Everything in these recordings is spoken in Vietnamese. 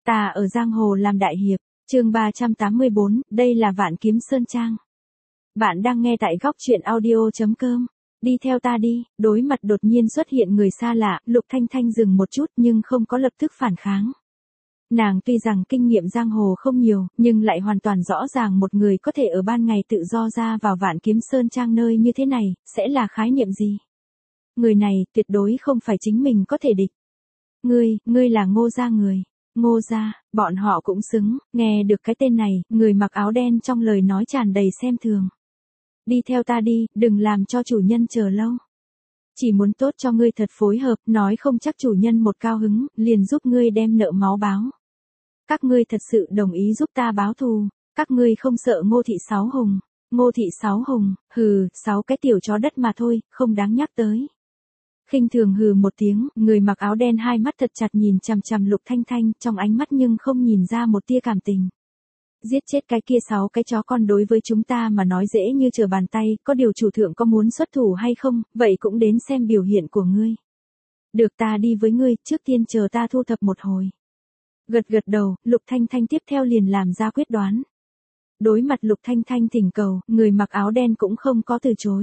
Ta ở giang hồ làm đại hiệp, chương 384, đây là Vạn Kiếm Sơn Trang. Bạn đang nghe tại góc truyện audio.com. Đi theo ta đi, đối mặt đột nhiên xuất hiện người xa lạ, Lục Thanh Thanh dừng một chút nhưng không có lập tức phản kháng. Nàng tuy rằng kinh nghiệm giang hồ không nhiều, nhưng lại hoàn toàn rõ ràng một người có thể ở ban ngày tự do ra vào Vạn Kiếm Sơn Trang nơi như thế này, sẽ là khái niệm gì? Người này tuyệt đối không phải chính mình có thể địch. Ngươi là Ngô gia người. Ngô gia, bọn họ cũng xứng, nghe được cái tên này, người mặc áo đen trong lời nói tràn đầy xem thường. Đi theo ta đi, đừng làm cho chủ nhân chờ lâu. Chỉ muốn tốt cho ngươi thật phối hợp, nói không chắc chủ nhân một cao hứng, liền giúp ngươi đem nợ máu báo. Các ngươi thật sự đồng ý giúp ta báo thù, các ngươi không sợ Ngô thị Sáu Hùng. Ngô thị Sáu Hùng, hừ, 6 cái tiểu chó đất mà thôi, không đáng nhắc tới. Khinh thường hừ một tiếng, người mặc áo đen hai mắt thật chặt nhìn chằm chằm Lục Thanh Thanh, trong ánh mắt nhưng không nhìn ra một tia cảm tình. Giết chết cái kia 6 cái chó con đối với chúng ta mà nói dễ như trở bàn tay, có điều chủ thượng có muốn xuất thủ hay không, vậy cũng đến xem biểu hiện của ngươi. Được, ta đi với ngươi, trước tiên chờ ta thu thập một hồi. Gật đầu, Lục Thanh Thanh tiếp theo liền làm ra quyết đoán. Đối mặt Lục Thanh Thanh thỉnh cầu, người mặc áo đen cũng không có từ chối.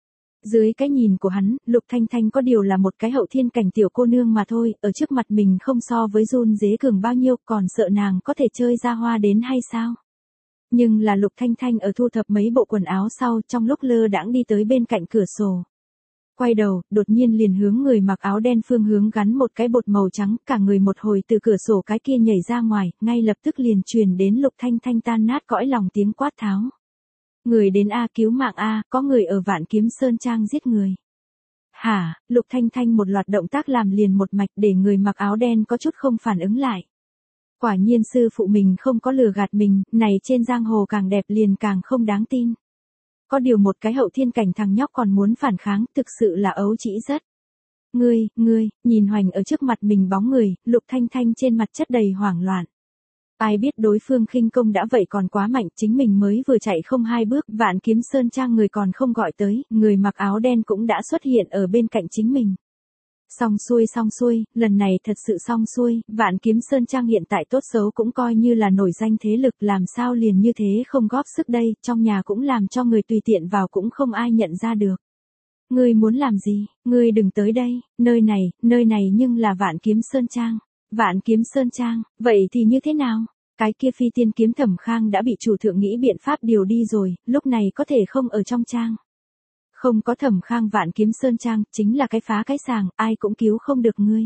Dưới cái nhìn của hắn, Lục Thanh Thanh có điều là một cái hậu thiên cảnh tiểu cô nương mà thôi, ở trước mặt mình không so với run dế cường bao nhiêu, còn sợ nàng có thể chơi ra hoa đến hay sao? Nhưng là Lục Thanh Thanh ở thu thập mấy bộ quần áo sau, trong lúc lơ đãng đi tới bên cạnh cửa sổ. Quay đầu, đột nhiên liền hướng người mặc áo đen phương hướng gắn một cái bột màu trắng, cả người một hồi từ cửa sổ cái kia nhảy ra ngoài, ngay lập tức liền truyền đến Lục Thanh Thanh tan nát cõi lòng tiếng quát tháo. Người đến A, cứu mạng A, có người ở Vạn Kiếm Sơn Trang giết người. Hả, Lục Thanh Thanh một loạt động tác làm liền một mạch để người mặc áo đen có chút không phản ứng lại. Quả nhiên sư phụ mình không có lừa gạt mình, này trên giang hồ càng đẹp liền càng không đáng tin. Có điều một cái hậu thiên cảnh thằng nhóc còn muốn phản kháng, thực sự là ấu trĩ rất. Ngươi, nhìn hoành ở trước mặt mình bóng người, Lục Thanh Thanh trên mặt chất đầy hoảng loạn. Ai biết đối phương khinh công đã vậy còn quá mạnh, chính mình mới vừa chạy không 2 bước, Vạn Kiếm Sơn Trang người còn không gọi tới, người mặc áo đen cũng đã xuất hiện ở bên cạnh chính mình. Xong xuôi, lần này thật sự xong xuôi, Vạn Kiếm Sơn Trang hiện tại tốt xấu cũng coi như là nổi danh thế lực, làm sao liền như thế không góp sức đây, trong nhà cũng làm cho người tùy tiện vào cũng không ai nhận ra được. Ngươi muốn làm gì, ngươi đừng tới đây, nơi này nhưng là Vạn Kiếm Sơn Trang. Vạn Kiếm Sơn Trang, vậy thì như thế nào? Cái kia phi tiên kiếm Thẩm Khang đã bị chủ thượng nghĩ biện pháp điều đi rồi, lúc này có thể không ở trong trang. Không có Thẩm Khang, Vạn Kiếm Sơn Trang, chính là cái phá cái sàng, ai cũng cứu không được ngươi.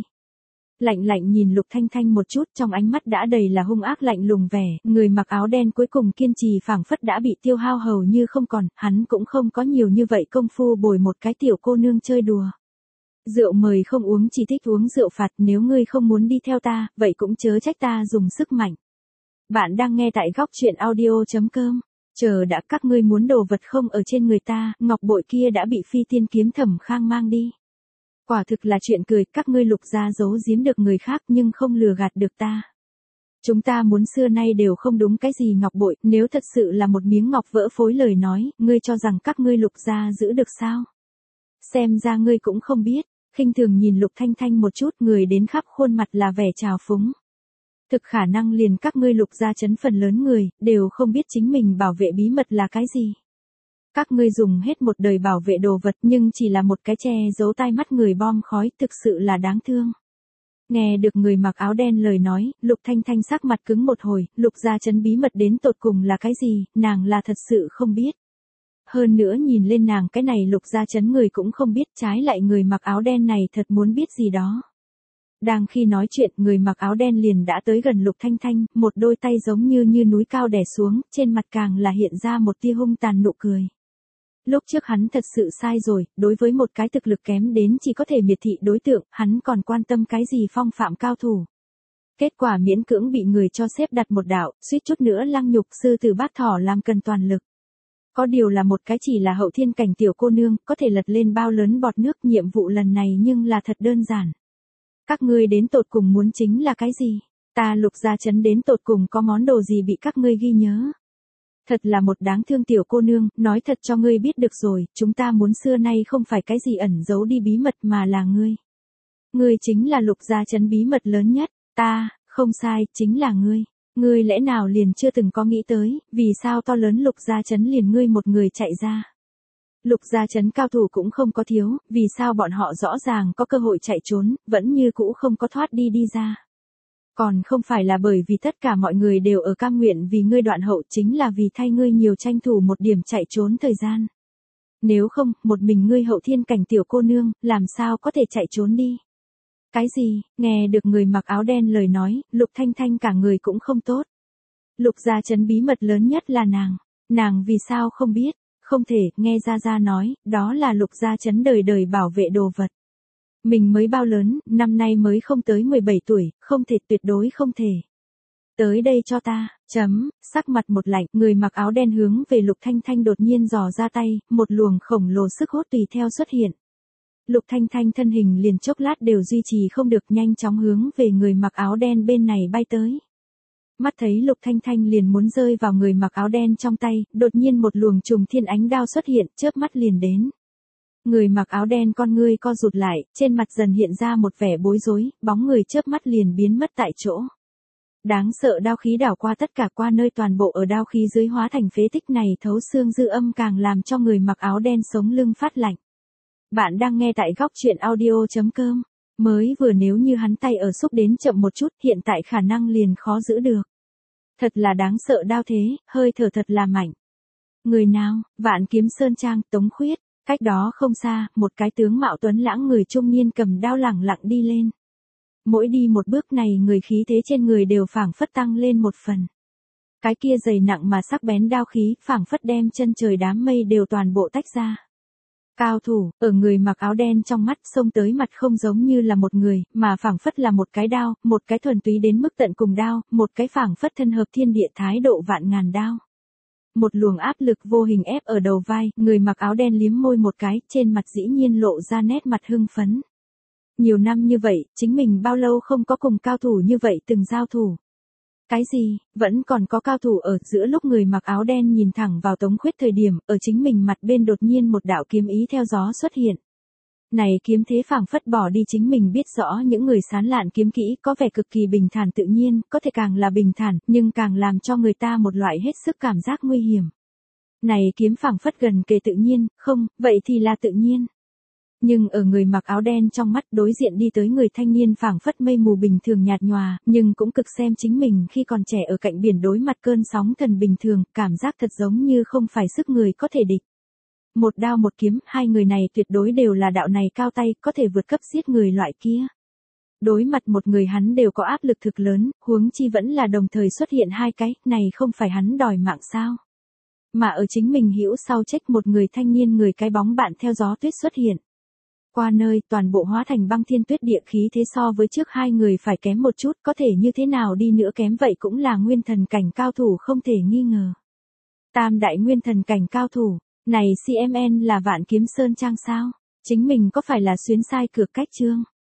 Lạnh nhìn Lục Thanh Thanh một chút, trong ánh mắt đã đầy là hung ác lạnh lùng vẻ, người mặc áo đen cuối cùng kiên trì phảng phất đã bị tiêu hao hầu như không còn, hắn cũng không có nhiều như vậy công phu bồi một cái tiểu cô nương chơi đùa. Rượu mời không uống, chỉ thích uống rượu phạt, nếu ngươi không muốn đi theo ta, vậy cũng chớ trách ta dùng sức mạnh. Bạn đang nghe tại góc truyện audio.com. Chờ đã, các ngươi muốn đồ vật không ở trên người ta, ngọc bội kia đã bị phi tiên kiếm Thẩm Khang mang đi. Quả thực là chuyện cười, các ngươi Lục gia giấu giếm được người khác nhưng không lừa gạt được ta. Chúng ta muốn xưa nay đều không đúng cái gì ngọc bội, nếu thật sự là một miếng ngọc vỡ phối lời nói, ngươi cho rằng các ngươi Lục gia giữ được sao? Xem ra ngươi cũng không biết, khinh thường nhìn Lục Thanh Thanh một chút, người đến khắp khuôn mặt là vẻ trào phúng. Thực khả năng liền các ngươi Lục gia chấn phần lớn người, đều không biết chính mình bảo vệ bí mật là cái gì. Các ngươi dùng hết một đời bảo vệ đồ vật nhưng chỉ là một cái che giấu tai mắt người bom khói, thực sự là đáng thương. Nghe được người mặc áo đen lời nói, Lục Thanh Thanh sắc mặt cứng một hồi, Lục gia chấn bí mật đến tột cùng là cái gì, nàng là thật sự không biết. Hơn nữa nhìn lên nàng cái này Lục gia chấn người cũng không biết, trái lại người mặc áo đen này thật muốn biết gì đó. Đang khi nói chuyện, người mặc áo đen liền đã tới gần Lục Thanh Thanh, một đôi tay giống như núi cao đè xuống, trên mặt càng là hiện ra một tia hung tàn nụ cười. Lúc trước hắn thật sự sai rồi, đối với một cái thực lực kém đến chỉ có thể miệt thị đối tượng, hắn còn quan tâm cái gì phong phạm cao thủ. Kết quả miễn cưỡng bị người cho xếp đặt một đạo, suýt chút nữa lăng nhục sư tử bác thỏ làm cần toàn lực. Có điều là một cái chỉ là hậu thiên cảnh tiểu cô nương, có thể lật lên bao lớn bọt nước, nhiệm vụ lần này nhưng là thật đơn giản. Các ngươi đến tột cùng muốn chính là cái gì? Ta Lục gia chấn đến tột cùng có món đồ gì bị các ngươi ghi nhớ? Thật là một đáng thương tiểu cô nương, nói thật cho ngươi biết được rồi, chúng ta muốn xưa nay không phải cái gì ẩn giấu đi bí mật mà là ngươi. Ngươi chính là Lục gia chấn bí mật lớn nhất, ta, không sai, chính là ngươi. Ngươi lẽ nào liền chưa từng có nghĩ tới, vì sao to lớn Lục Gia Trấn liền ngươi một người chạy ra. Lục Gia Trấn cao thủ cũng không có thiếu, vì sao bọn họ rõ ràng có cơ hội chạy trốn, vẫn như cũ không có thoát đi ra. Còn không phải là bởi vì tất cả mọi người đều ở cam nguyện vì ngươi đoạn hậu, chính là vì thay ngươi nhiều tranh thủ một điểm chạy trốn thời gian. Nếu không, một mình ngươi hậu thiên cảnh tiểu cô nương, làm sao có thể chạy trốn đi. Cái gì, nghe được người mặc áo đen lời nói, Lục Thanh Thanh cả người cũng không tốt. Lục Gia Trấn bí mật lớn nhất là nàng vì sao không biết, không thể, nghe Gia nói, đó là Lục Gia Trấn đời đời bảo vệ đồ vật. Mình mới bao lớn, năm nay mới không tới 17 tuổi, không thể, tuyệt đối không thể. Tới đây cho ta, sắc mặt một lạnh, người mặc áo đen hướng về Lục Thanh Thanh đột nhiên giò ra tay, một luồng khổng lồ sức hút tùy theo xuất hiện. Lục Thanh Thanh thân hình liền chốc lát đều duy trì không được, nhanh chóng hướng về người mặc áo đen bên này bay tới. Mắt thấy Lục Thanh Thanh liền muốn rơi vào người mặc áo đen trong tay, đột nhiên một luồng trùng thiên ánh đao xuất hiện, chớp mắt liền đến. Người mặc áo đen con ngươi co rụt lại, trên mặt dần hiện ra một vẻ bối rối, bóng người chớp mắt liền biến mất tại chỗ. Đáng sợ đao khí đảo qua tất cả, qua nơi toàn bộ ở đao khí dưới hóa thành phế tích này thấu xương dư âm càng làm cho người mặc áo đen sống lưng phát lạnh. Bạn đang nghe tại góc truyện audio.com. Mới vừa nếu như hắn tay ở xúc đến chậm một chút, hiện tại khả năng liền khó giữ được. Thật là đáng sợ đao thế, hơi thở thật là mạnh. Người nào, Vạn Kiếm Sơn Trang, Tống Khuyết. Cách đó không xa, một cái tướng mạo tuấn lãng người trung niên cầm đao lẳng lặng đi lên. Mỗi đi một bước này người khí thế trên người đều phảng phất tăng lên một phần. Cái kia dày nặng mà sắc bén đao khí, phảng phất đem chân trời đám mây đều toàn bộ tách ra. Cao thủ, ở người mặc áo đen trong mắt xông tới mặt không giống như là một người, mà phảng phất là một cái đao, một cái thuần túy đến mức tận cùng đao, một cái phảng phất thân hợp thiên địa thái độ vạn ngàn đao. Một luồng áp lực vô hình ép ở đầu vai, người mặc áo đen liếm môi một cái, trên mặt dĩ nhiên lộ ra nét mặt hưng phấn. Nhiều năm như vậy, chính mình bao lâu không có cùng cao thủ như vậy từng giao thủ. Cái gì, vẫn còn có cao thủ ở giữa lúc người mặc áo đen nhìn thẳng vào Tống Khuyết thời điểm, ở chính mình mặt bên đột nhiên một đạo kiếm ý theo gió xuất hiện. Này kiếm thế phảng phất bỏ đi chính mình biết rõ những người sán lạn kiếm kỹ có vẻ cực kỳ bình thản tự nhiên, có thể càng là bình thản, nhưng càng làm cho người ta một loại hết sức cảm giác nguy hiểm. Này kiếm phảng phất gần kề tự nhiên, không, vậy thì là tự nhiên. Nhưng ở người mặc áo đen trong mắt đối diện đi tới người thanh niên phảng phất mây mù bình thường nhạt nhòa, nhưng cũng cực xem chính mình khi còn trẻ ở cạnh biển đối mặt cơn sóng thần bình thường, cảm giác thật giống như không phải sức người có thể địch. Một đao một kiếm, hai người này tuyệt đối đều là đạo này cao tay, có thể vượt cấp giết người loại kia. Đối mặt một người hắn đều có áp lực thực lớn, huống chi vẫn là đồng thời xuất hiện hai cái, này không phải hắn đòi mạng sao. Mà ở chính mình hữu sau trách một người thanh niên người cái bóng bạn theo gió tuyết xuất hiện. Qua nơi toàn bộ hóa thành băng thiên tuyết địa khí thế so với trước hai người phải kém một chút, có thể như thế nào đi nữa kém vậy cũng là nguyên thần cảnh cao thủ không thể nghi ngờ. Tam đại nguyên thần cảnh cao thủ, này CMN là Vạn Kiếm Sơn Trang sao? Chính mình có phải là xuyến sai cược cách chương?